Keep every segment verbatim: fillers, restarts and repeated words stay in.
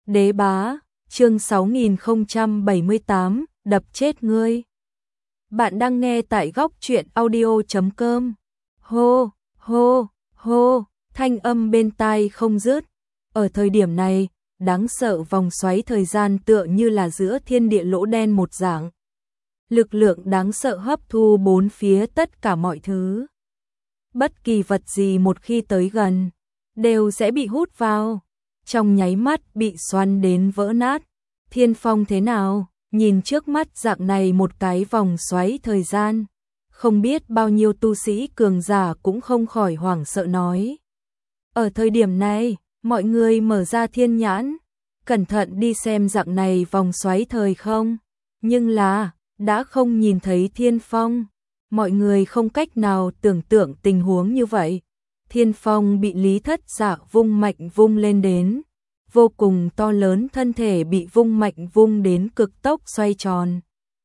Đế bá, chương sáu nghìn không trăm bảy mươi tám, đập chết ngươi. Bạn đang nghe tại góc truyện audio chấm com. Hô, hô, hô, thanh âm bên tai không dứt. Ở thời điểm này, đáng sợ vòng xoáy thời gian tựa như là giữa thiên địa lỗ đen một dạng. Lực lượng đáng sợ hấp thu bốn phía tất cả mọi thứ. Bất kỳ vật gì một khi tới gần, đều sẽ bị hút vào. Trong nháy mắt bị xoắn đến vỡ nát. Thiên Phong thế nào? Nhìn trước mắt dạng này một cái vòng xoáy thời gian. Không biết bao nhiêu tu sĩ cường giả cũng không khỏi hoảng sợ nói. Ở thời điểm này, mọi người mở ra thiên nhãn. Cẩn thận đi xem dạng này vòng xoáy thời không. Nhưng là, đã không nhìn thấy Thiên Phong. Mọi người không cách nào tưởng tượng tình huống như vậy. Thiên Phong bị Lý Thất Dạ vung mạnh vung lên đến. Vô cùng to lớn thân thể bị vung mạnh vung đến cực tốc xoay tròn.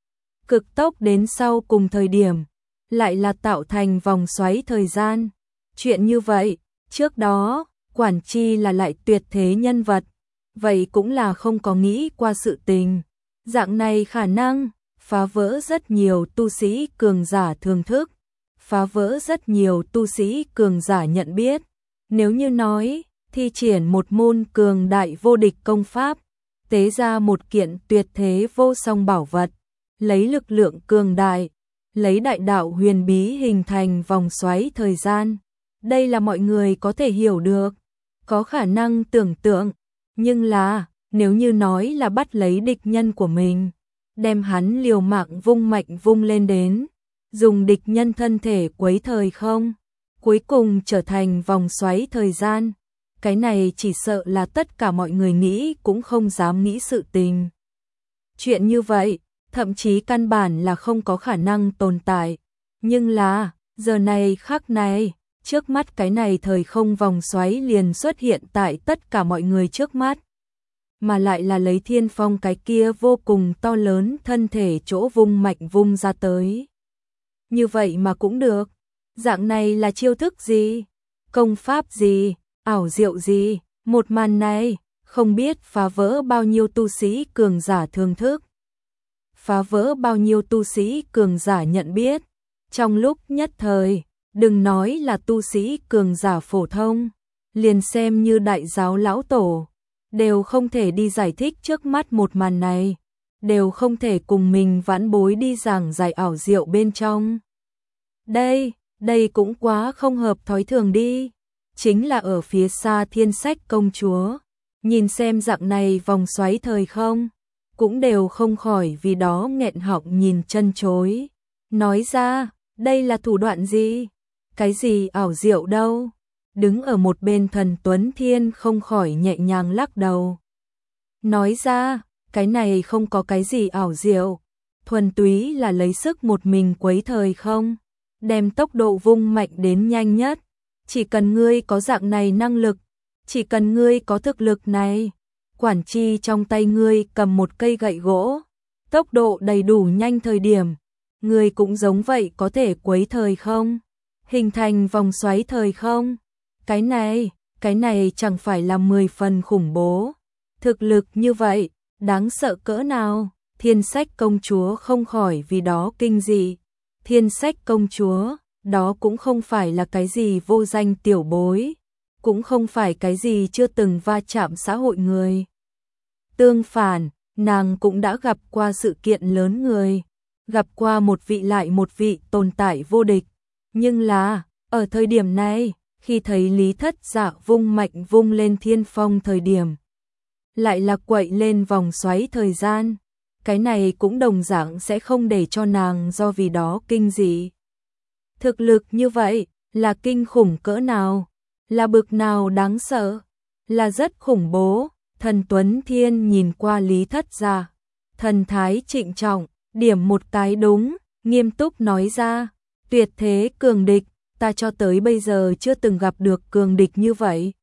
Cực tốc đến sau cùng thời điểm, lại là tạo thành vòng xoáy thời gian. Chuyện như vậy, trước đó, Quản Chi là lại tuyệt thế nhân vật. Vậy cũng là không có nghĩ qua sự tình. Dạng này khả năng, phá vỡ rất nhiều tu sĩ cường giả thưởng thức. Phá vỡ rất nhiều tu sĩ cường giả nhận biết. Nếu như nói, thi triển một môn cường đại vô địch công pháp, tế ra một kiện tuyệt thế vô song bảo vật, lấy lực lượng cường đại, lấy đại đạo huyền bí hình thành vòng xoáy thời gian. Đây là mọi người có thể hiểu được, có khả năng tưởng tượng, nhưng là, nếu như nói là bắt lấy địch nhân của mình, đem hắn liều mạng vung mạnh vung lên đến, dùng địch nhân thân thể quấy thời không, cuối cùng trở thành vòng xoáy thời gian. Cái này chỉ sợ là tất cả mọi người nghĩ cũng không dám nghĩ sự tình. Chuyện như vậy, thậm chí căn bản là không có khả năng tồn tại. Nhưng là, giờ này khắc này, trước mắt cái này thời không vòng xoáy liền xuất hiện tại tất cả mọi người trước mắt. Mà lại là lấy Thiên Phong cái kia vô cùng to lớn thân thể chỗ vung mạnh vung ra tới. Như vậy mà cũng được. Dạng này là chiêu thức gì? Công pháp gì? Ảo diệu gì? Một màn này, không biết phá vỡ bao nhiêu tu sĩ cường giả thưởng thức. Phá vỡ bao nhiêu tu sĩ cường giả nhận biết. Trong lúc nhất thời, đừng nói là tu sĩ cường giả phổ thông, liền xem như đại giáo lão tổ, đều không thể đi giải thích trước mắt một màn này, đều không thể cùng mình vãn bối đi giảng giải ảo diệu bên trong. Đây, đây cũng quá không hợp thói thường đi. Chính là ở phía xa Thiên Sách công chúa, nhìn xem dạng này vòng xoáy thời không, cũng đều không khỏi vì đó nghẹn họng nhìn chân chối. Nói ra, đây là thủ đoạn gì? Cái gì ảo diệu đâu? Đứng ở một bên Thần Tuấn Thiên không khỏi nhẹ nhàng lắc đầu. Nói ra, cái này không có cái gì ảo diệu, thuần túy là lấy sức một mình quấy thời không, đem tốc độ vung mạnh đến nhanh nhất. Chỉ cần ngươi có dạng này năng lực, chỉ cần ngươi có thực lực này, Quản Chi trong tay ngươi cầm một cây gậy gỗ, tốc độ đầy đủ nhanh thời điểm, ngươi cũng giống vậy có thể quấy thời không, hình thành vòng xoáy thời không. Cái này, cái này chẳng phải là mười phần khủng bố. Thực lực như vậy, đáng sợ cỡ nào? Thiên Sách công chúa không khỏi vì đó kinh dị. Thiên Sách công chúa, đó cũng không phải là cái gì vô danh tiểu bối, cũng không phải cái gì chưa từng va chạm xã hội người. Tương phản, nàng cũng đã gặp qua sự kiện lớn người, gặp qua một vị lại một vị tồn tại vô địch. Nhưng là, ở thời điểm này, khi thấy Lý Thất Dạ vung mạnh vung lên Thiên Phong thời điểm, lại là quậy lên vòng xoáy thời gian, cái này cũng đồng dạng sẽ không để cho nàng do vì đó kinh dị. Thực lực như vậy, là kinh khủng cỡ nào, là bực nào đáng sợ, là rất khủng bố. Thần Tuấn Thiên nhìn qua Lý Thất Dạ, thần thái trịnh trọng, điểm một cái đúng, nghiêm túc nói ra, tuyệt thế cường địch, ta cho tới bây giờ chưa từng gặp được cường địch như vậy.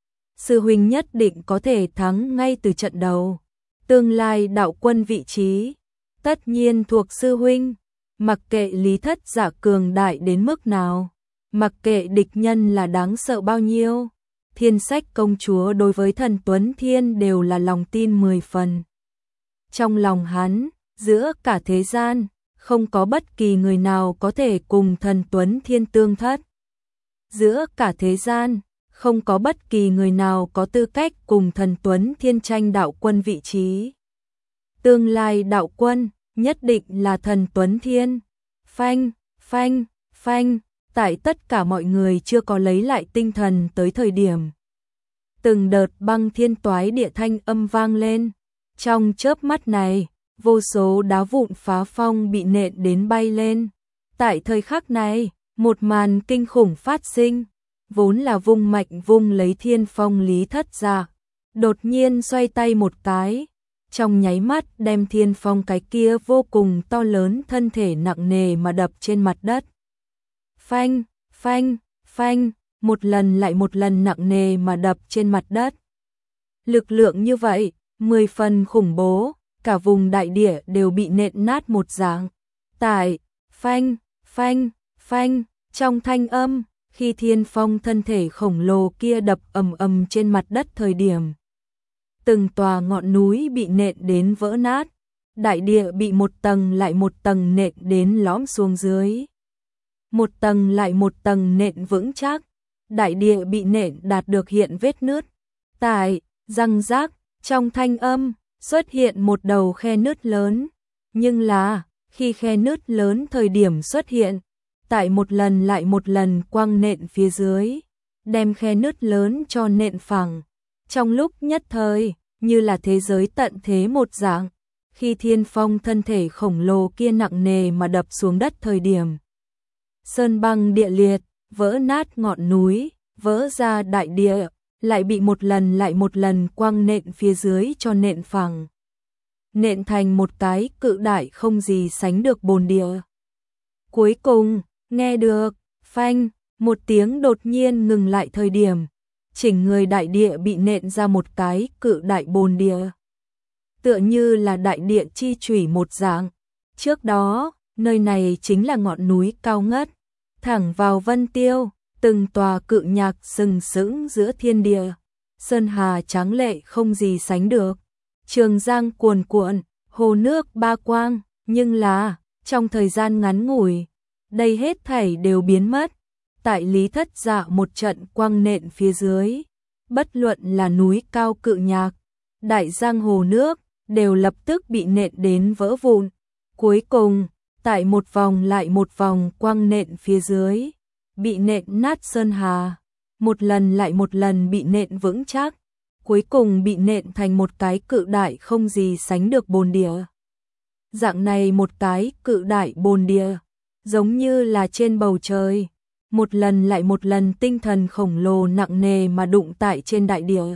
Sư huynh nhất định có thể thắng ngay từ trận đầu, tương lai đạo quân vị trí, tất nhiên thuộc sư huynh. Mặc kệ Lý Thất Dạ cường đại đến mức nào, mặc kệ địch nhân là đáng sợ bao nhiêu, Thiên Sách công chúa đối với Thần Tuấn Thiên đều là lòng tin mười phần. Trong lòng hắn, giữa cả thế gian, không có bất kỳ người nào có thể cùng Thần Tuấn Thiên tương thất. Giữa cả thế gian, không có bất kỳ người nào có tư cách cùng Thần Tuấn Thiên tranh đạo quân vị trí. Tương lai đạo quân, nhất định là Thần Tuấn Thiên. Phanh, phanh, phanh, tại tất cả mọi người chưa có lấy lại tinh thần tới thời điểm. Từng đợt băng thiên toái địa thanh âm vang lên. Trong chớp mắt này, vô số đá vụn phá phong bị nện đến bay lên. Tại thời khắc này, một màn kinh khủng phát sinh. Vốn là vung mạnh vung lấy thiên phong Lý Thất Dạ, đột nhiên xoay tay một cái, trong nháy mắt đem thiên phong cái kia vô cùng to lớn thân thể nặng nề mà đập trên mặt đất. Phanh, phanh, phanh, một lần lại một lần nặng nề mà đập trên mặt đất. Lực lượng như vậy, mười phần khủng bố, cả vùng đại địa đều bị nện nát một dạng. Tại, phanh, phanh, phanh, trong thanh âm, khi thiên phong thân thể khổng lồ kia đập ầm ầm trên mặt đất thời điểm. Từng tòa ngọn núi bị nện đến vỡ nát, đại địa bị một tầng lại một tầng nện đến lõm xuống dưới. Một tầng lại một tầng nện vững chắc, đại địa bị nện đạt được hiện vết nứt. Tại, răng rác, trong thanh âm, xuất hiện một đầu khe nứt lớn. Nhưng là, khi khe nứt lớn thời điểm xuất hiện, tại một lần lại một lần quăng nện phía dưới, đem khe nứt lớn cho nện phẳng. Trong lúc nhất thời, như là thế giới tận thế một dạng, khi thiên phong thân thể khổng lồ kia nặng nề mà đập xuống đất thời điểm. Sơn băng địa liệt, vỡ nát ngọn núi, vỡ ra đại địa, lại bị một lần lại một lần quăng nện phía dưới cho nện phẳng. Nện thành một cái cự đại không gì sánh được bồn địa. Cuối cùng, nghe được, phanh, một tiếng đột nhiên ngừng lại thời điểm, chỉnh người đại địa bị nện ra một cái cự đại bồn địa. Tựa như là đại địa chi chủy một dạng. Trước đó, nơi này chính là ngọn núi cao ngất, thẳng vào Vân Tiêu, từng tòa cự nhạc sừng sững giữa thiên địa. Sơn hà tráng lệ không gì sánh được. Trường giang cuồn cuộn, hồ nước ba quang, nhưng là, trong thời gian ngắn ngủi, đây hết thảy đều biến mất. Tại Lý Thất Dạ một trận quăng nện phía dưới, bất luận là núi cao cự nhạc, đại giang hồ nước, đều lập tức bị nện đến vỡ vụn. Cuối cùng, tại một vòng lại một vòng quăng nện phía dưới, bị nện nát sơn hà, một lần lại một lần bị nện vững chắc, cuối cùng bị nện thành một cái cự đại không gì sánh được bồn địa. Dạng này một cái cự đại bồn địa, giống như là trên bầu trời, một lần lại một lần tinh thần khổng lồ nặng nề mà đụng tại trên đại địa.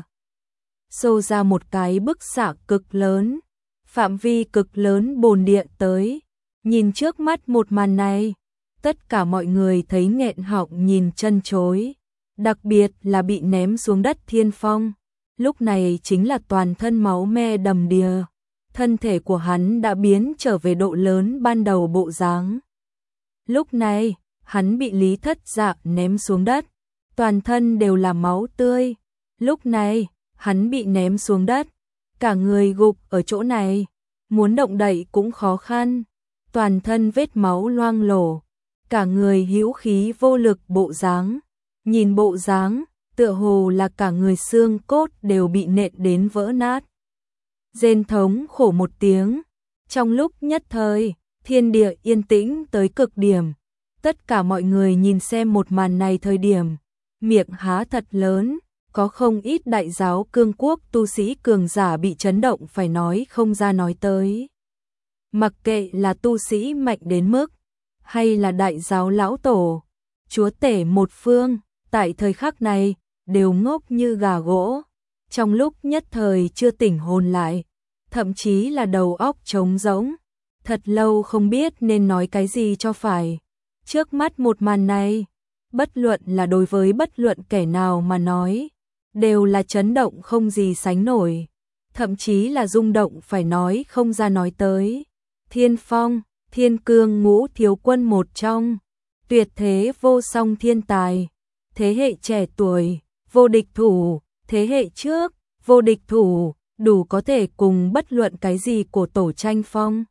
Xô ra một cái bức xạ cực lớn, phạm vi cực lớn bồn địa tới. Nhìn trước mắt một màn này, tất cả mọi người thấy nghẹn họng nhìn chân chối, đặc biệt là bị ném xuống đất thiên phong. Lúc này chính là toàn thân máu me đầm đìa, thân thể của hắn đã biến trở về độ lớn ban đầu bộ dáng. Lúc này, hắn bị Lý Thất Dạ ném xuống đất, toàn thân đều là máu tươi. Lúc này, hắn bị ném xuống đất, cả người gục ở chỗ này, muốn động đậy cũng khó khăn, toàn thân vết máu loang lổ, cả người hữu khí vô lực bộ dáng. Nhìn bộ dáng, tựa hồ là cả người xương cốt đều bị nện đến vỡ nát. Rên thống khổ một tiếng, trong lúc nhất thời, thiên địa yên tĩnh tới cực điểm. Tất cả mọi người nhìn xem một màn này thời điểm, miệng há thật lớn, có không ít đại giáo cương quốc tu sĩ cường giả bị chấn động phải nói không ra nói tới. Mặc kệ là tu sĩ mạnh đến mức, hay là đại giáo lão tổ, chúa tể một phương, tại thời khắc này, đều ngốc như gà gỗ, trong lúc nhất thời chưa tỉnh hồn lại, thậm chí là đầu óc trống rỗng, thật lâu không biết nên nói cái gì cho phải. Trước mắt một màn này, bất luận là đối với bất luận kẻ nào mà nói, đều là chấn động không gì sánh nổi, thậm chí là rung động phải nói không ra nói tới. Thiên Phong, Thiên Cương ngũ thiếu quân một trong, tuyệt thế vô song thiên tài, thế hệ trẻ tuổi, vô địch thủ, thế hệ trước, vô địch thủ, đủ có thể cùng bất luận cái gì của tổ tranh phong.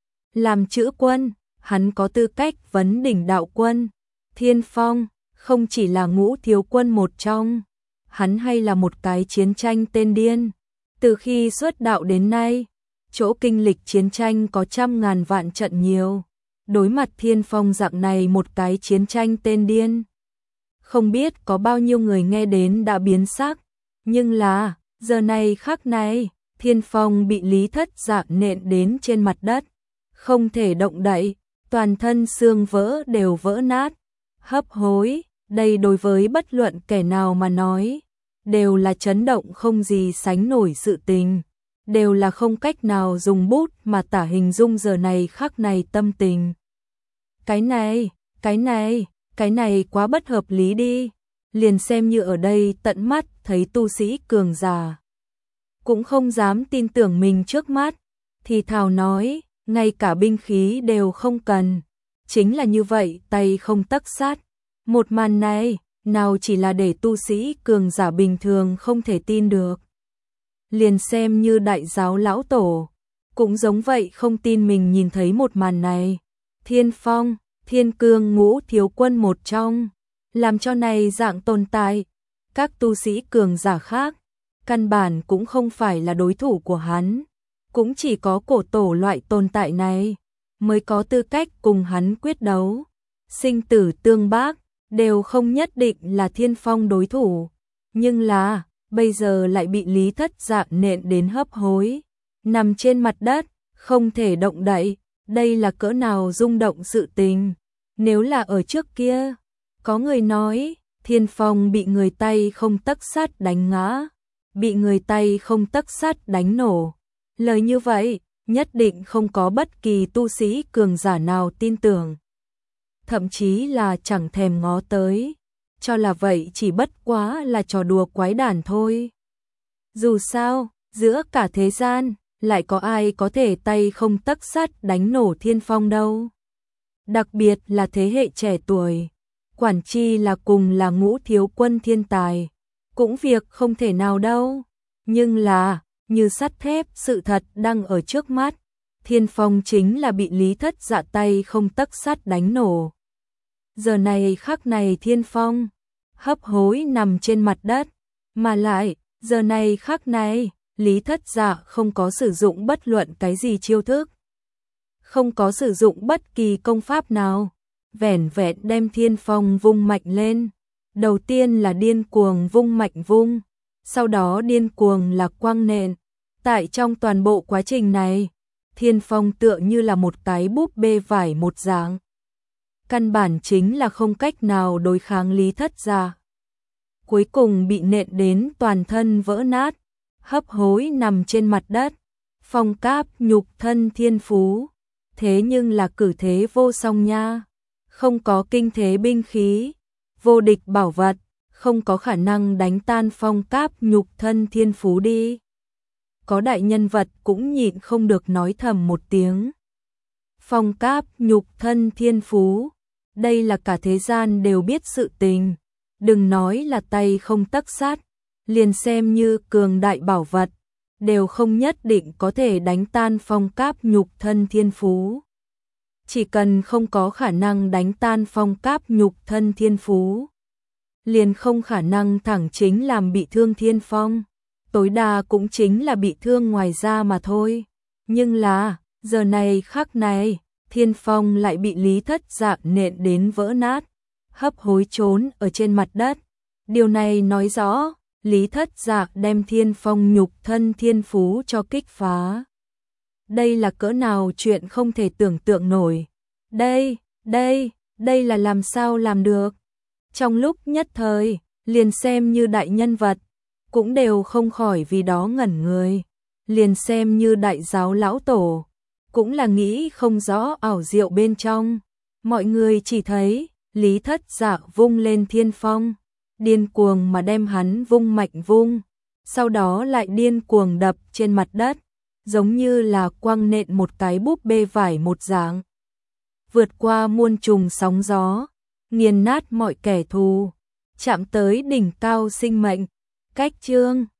Làm chữ quân, hắn có tư cách vấn đỉnh đạo quân. Thiên Phong, không chỉ là ngũ thiếu quân một trong, hắn hay là một cái chiến tranh tên điên. Từ khi xuất đạo đến nay, chỗ kinh lịch chiến tranh có trăm ngàn vạn trận nhiều. Đối mặt Thiên Phong dạng này một cái chiến tranh tên điên, không biết có bao nhiêu người nghe đến đã biến sắc. Nhưng là, giờ này khắc này, Thiên Phong bị Lý Thất Dạ nện đến trên mặt đất, không thể động đậy, toàn thân xương vỡ đều vỡ nát. Hấp hối, đây đối với bất luận kẻ nào mà nói, đều là chấn động không gì sánh nổi sự tình, đều là không cách nào dùng bút mà tả hình dung giờ này khắc này tâm tình. Cái này, cái này, cái này quá bất hợp lý đi, liền xem như ở đây tận mắt thấy tu sĩ cường giả, cũng không dám tin tưởng mình trước mắt, thì thào nói, ngay cả binh khí đều không cần, chính là như vậy tay không tấc sắt. Một màn này, nào chỉ là để tu sĩ cường giả bình thường không thể tin được. Liền xem như đại giáo lão tổ, cũng giống vậy không tin mình nhìn thấy một màn này. Thiên Phong, Thiên Cương ngũ thiếu quân một trong, làm cho này dạng tồn tại, các tu sĩ cường giả khác, căn bản cũng không phải là đối thủ của hắn. Cũng chỉ có cổ tổ loại tồn tại này, mới có tư cách cùng hắn quyết đấu. Sinh tử tương bác, đều không nhất định là Thiên Phong đối thủ. Nhưng là, bây giờ lại bị Lý Thất Dạ nện đến hấp hối, nằm trên mặt đất, không thể động đậy. Đây là cỡ nào rung động sự tình. Nếu là ở trước kia, có người nói, Thiên Phong bị người tay không tấc sắt đánh ngã, bị người tay không tấc sắt đánh nổ. Lời như vậy, nhất định không có bất kỳ tu sĩ cường giả nào tin tưởng. Thậm chí là chẳng thèm ngó tới, cho là vậy chỉ bất quá là trò đùa quái đản thôi. Dù sao, giữa cả thế gian, lại có ai có thể tay không tấc sắt đánh nổ Thiên Phong đâu. Đặc biệt là thế hệ trẻ tuổi, quản chi là cùng là ngũ thiếu quân thiên tài, cũng việc không thể nào đâu. Nhưng là, như sắt thép sự thật đang ở trước mắt, Thiên Phong chính là bị Lý Thất Dạ tay không tấc sắt đánh nổ. Giờ này khắc này Thiên Phong hấp hối nằm trên mặt đất, mà lại, giờ này khắc này, Lý Thất Dạ không có sử dụng bất luận cái gì chiêu thức, không có sử dụng bất kỳ công pháp nào, vẻn vẹn đem Thiên Phong vung mạnh lên. Đầu tiên là điên cuồng vung mạnh vung, sau đó điên cuồng là quăng nện. Tại trong toàn bộ quá trình này, Thiên Phong tựa như là một cái búp bê vải một dạng, căn bản chính là không cách nào đối kháng Lý Thất Dạ. Cuối cùng bị nện đến toàn thân vỡ nát, hấp hối nằm trên mặt đất. Phong cáp nhục thân thiên phú, thế nhưng là cử thế vô song nha, không có kinh thế binh khí, vô địch bảo vật, không có khả năng đánh tan phong cáp nhục thân thiên phú đi. Có đại nhân vật cũng nhịn không được nói thầm một tiếng. Phong cáp nhục thân thiên phú, đây là cả thế gian đều biết sự tình, đừng nói là tay không tấc sắt, liền xem như cường đại bảo vật, đều không nhất định có thể đánh tan phong cáp nhục thân thiên phú. Chỉ cần không có khả năng đánh tan phong cáp nhục thân thiên phú, liền không khả năng thẳng chính làm bị thương Thiên Phong, tối đa cũng chính là bị thương ngoài da mà thôi. Nhưng là, giờ này khắc này, Thiên Phong lại bị Lý Thất Dạ nện đến vỡ nát, hấp hối trốn ở trên mặt đất. Điều này nói rõ, Lý Thất Dạ đem Thiên Phong nhục thân thiên phú cho kích phá. Đây là cỡ nào chuyện không thể tưởng tượng nổi. Đây, đây, đây là làm sao làm được. Trong lúc nhất thời, liền xem như đại nhân vật, cũng đều không khỏi vì đó ngẩn người. Liền xem như đại giáo lão tổ, cũng là nghĩ không rõ ảo diệu bên trong. Mọi người chỉ thấy, Lý Thất Dạ vung lên Thiên Phong, điên cuồng mà đem hắn vung mạnh vung, sau đó lại điên cuồng đập trên mặt đất, giống như là quăng nện một cái búp bê vải một dạng. Vượt qua muôn trùng sóng gió, nghiền nát mọi kẻ thù. chạm tới đỉnh cao sinh mệnh. Cách chương